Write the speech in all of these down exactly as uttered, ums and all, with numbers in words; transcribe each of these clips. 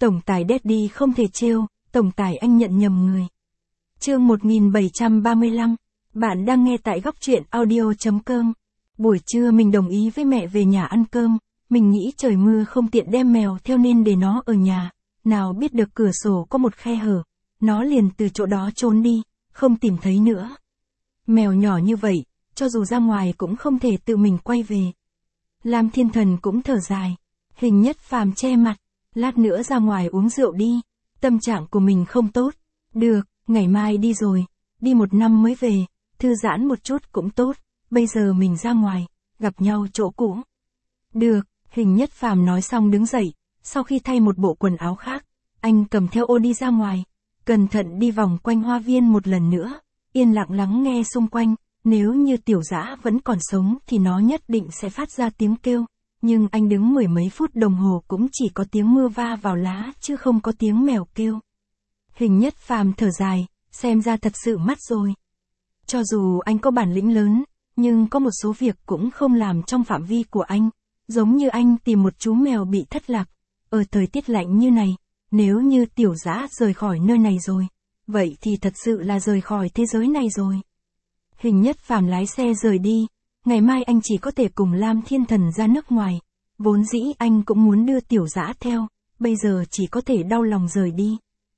Tổng tài Daddy không thể trêu, tổng tài anh nhận nhầm người. Chương một nghìn bảy trăm ba mươi lăm, bạn đang nghe tại góc truyện audio chấm com. Buổi trưa mình đồng ý với mẹ về nhà ăn cơm, mình nghĩ trời mưa không tiện đem mèo theo nên để nó ở nhà, nào biết được cửa sổ có một khe hở, nó liền từ chỗ đó trốn đi, không tìm thấy nữa. Mèo nhỏ như vậy, cho dù ra ngoài cũng không thể tự mình quay về. Lam Thiên Thần cũng thở dài, Hình Nhất Phàm che mặt, lát nữa ra ngoài uống rượu đi, tâm trạng của mình không tốt, được, ngày mai đi rồi, đi một năm mới về, thư giãn một chút cũng tốt, bây giờ mình ra ngoài, gặp nhau chỗ cũ. Được, Hình Nhất Phàm nói xong đứng dậy, sau khi thay một bộ quần áo khác, anh cầm theo ô đi ra ngoài, cẩn thận đi vòng quanh hoa viên một lần nữa, yên lặng lắng nghe xung quanh, nếu như Tiểu Dã vẫn còn sống thì nó nhất định sẽ phát ra tiếng kêu, nhưng anh đứng mười mấy phút đồng hồ cũng chỉ có tiếng mưa va vào lá chứ không có tiếng mèo kêu. Hình Nhất Phàm thở dài, xem ra thật sự mắt rồi. Cho dù anh có bản lĩnh lớn, nhưng có một số việc cũng không làm trong phạm vi của anh, giống như anh tìm một chú mèo bị thất lạc, ở thời tiết lạnh như này, nếu như Tiểu Dã rời khỏi nơi này rồi, vậy thì thật sự là rời khỏi thế giới này rồi. Hình Nhất Phàm lái xe rời đi, ngày mai anh chỉ có thể cùng Lam Thiên Thần ra nước ngoài, vốn dĩ anh cũng muốn đưa Tiểu Dã theo, bây giờ chỉ có thể đau lòng rời đi.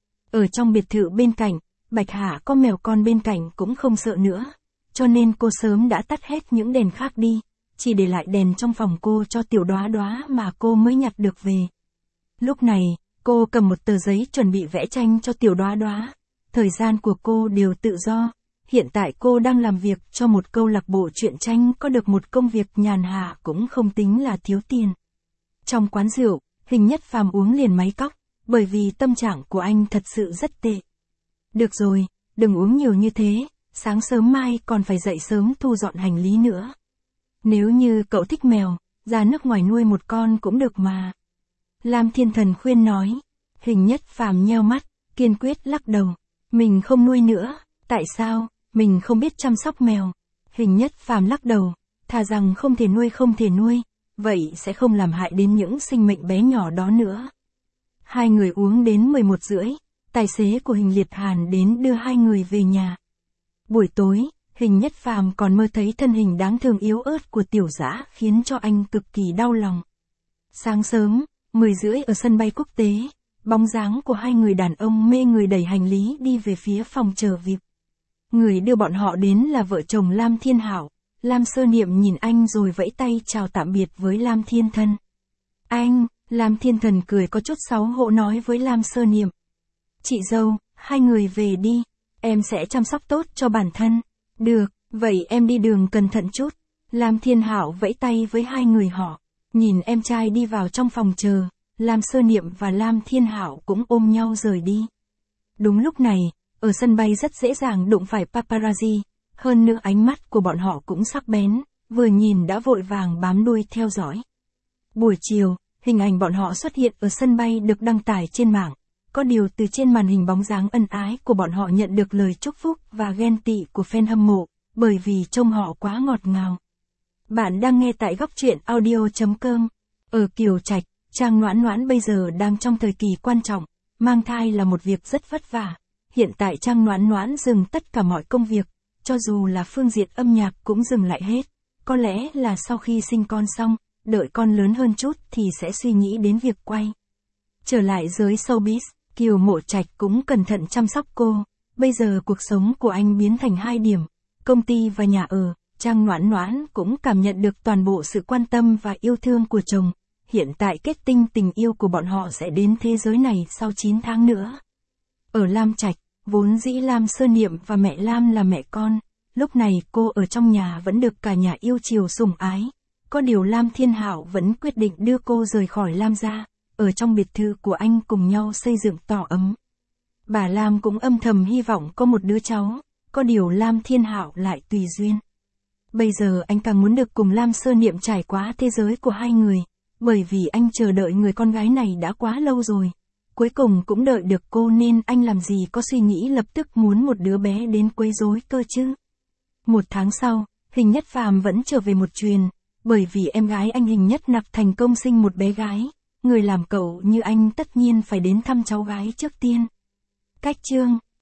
Ở trong biệt thự bên cạnh, Bạch Hạ có mèo con bên cạnh cũng không sợ nữa, cho nên cô sớm đã tắt hết những đèn khác đi, chỉ để lại đèn trong phòng cô cho Tiểu Đóa Đóa mà cô mới nhặt được về. Lúc này, cô cầm một tờ giấy chuẩn bị vẽ tranh cho Tiểu Đóa Đóa, thời gian của cô đều tự do. Hiện tại cô đang làm việc cho một câu lạc bộ truyện tranh, có được một công việc nhàn hạ cũng không tính là thiếu tiền. Trong quán rượu, Hình Nhất Phàm uống liền máy cóc, bởi vì tâm trạng của anh thật sự rất tệ. Được rồi, đừng uống nhiều như thế, sáng sớm mai còn phải dậy sớm thu dọn hành lý nữa. Nếu như cậu thích mèo, ra nước ngoài nuôi một con cũng được mà. Lam Thiên Thần khuyên nói. Hình Nhất Phàm nheo mắt, kiên quyết lắc đầu. Mình không nuôi nữa, tại sao? Mình không biết chăm sóc mèo. Hình Nhất Phàm lắc đầu, thà rằng không thể nuôi không thể nuôi, vậy sẽ không làm hại đến những sinh mệnh bé nhỏ đó nữa. Hai người uống đến mười một rưỡi, tài xế của Hình Liệt Hàn đến đưa hai người về nhà. Buổi tối, Hình Nhất Phàm còn mơ thấy thân hình đáng thương yếu ớt của Tiểu Dã khiến cho anh cực kỳ đau lòng. Sáng sớm, mười rưỡi ở sân bay quốc tế, bóng dáng của hai người đàn ông mê người đẩy hành lý đi về phía phòng chờ vi ai pi. Người đưa bọn họ đến là vợ chồng Lam Thiên Hảo. Lam Sơ Niệm nhìn anh rồi vẫy tay chào tạm biệt với Lam Thiên Thần. Anh, Lam Thiên Thần cười có chút xấu hổ nói với Lam Sơ Niệm. Chị dâu, hai người về đi, em sẽ chăm sóc tốt cho bản thân. Được, vậy em đi đường cẩn thận chút. Lam Thiên Hảo vẫy tay với hai người họ. Nhìn em trai đi vào trong phòng chờ, Lam Sơ Niệm và Lam Thiên Hảo cũng ôm nhau rời đi. Đúng lúc này, ở sân bay rất dễ dàng đụng phải paparazzi, hơn nữa ánh mắt của bọn họ cũng sắc bén, vừa nhìn đã vội vàng bám đuôi theo dõi. Buổi chiều, hình ảnh bọn họ xuất hiện ở sân bay được đăng tải trên mạng, có điều từ trên màn hình bóng dáng ân ái của bọn họ nhận được lời chúc phúc và ghen tị của fan hâm mộ, bởi vì trông họ quá ngọt ngào. Bạn đang nghe tại góc truyện audio chấm com. Ở Kiều Trạch, Trang Noãn Noãn bây giờ đang trong thời kỳ quan trọng, mang thai là một việc rất vất vả. Hiện tại Trang Noãn Noãn dừng tất cả mọi công việc, cho dù là phương diện âm nhạc cũng dừng lại hết. Có lẽ là sau khi sinh con xong, đợi con lớn hơn chút thì sẽ suy nghĩ đến việc quay. Trở lại giới showbiz, Kiều Mộ Trạch cũng cẩn thận chăm sóc cô. Bây giờ cuộc sống của anh biến thành hai điểm, công ty và nhà ở. Trang Noãn Noãn cũng cảm nhận được toàn bộ sự quan tâm và yêu thương của chồng. Hiện tại kết tinh tình yêu của bọn họ sẽ đến thế giới này sau chín tháng nữa. Ở Lam Trạch, vốn dĩ Lam Sơ Niệm và mẹ Lam là mẹ con, lúc này cô ở trong nhà vẫn được cả nhà yêu chiều sủng ái. Có điều Lam Thiên Hảo vẫn quyết định đưa cô rời khỏi Lam gia, ở trong biệt thự của anh cùng nhau xây dựng tổ ấm. Bà Lam cũng âm thầm hy vọng có một đứa cháu, có điều Lam Thiên Hảo lại tùy duyên. Bây giờ anh càng muốn được cùng Lam Sơ Niệm trải qua thế giới của hai người, bởi vì anh chờ đợi người con gái này đã quá lâu rồi. Cuối cùng cũng đợi được cô nên anh làm gì có suy nghĩ lập tức muốn một đứa bé đến quấy rối cơ chứ. Một tháng sau, Hình Nhất Phàm vẫn trở về một truyền, bởi vì em gái anh Hình Nhất Nặc thành công sinh một bé gái. người làm cậu như anh tất nhiên phải đến thăm cháu gái trước tiên. Cách chương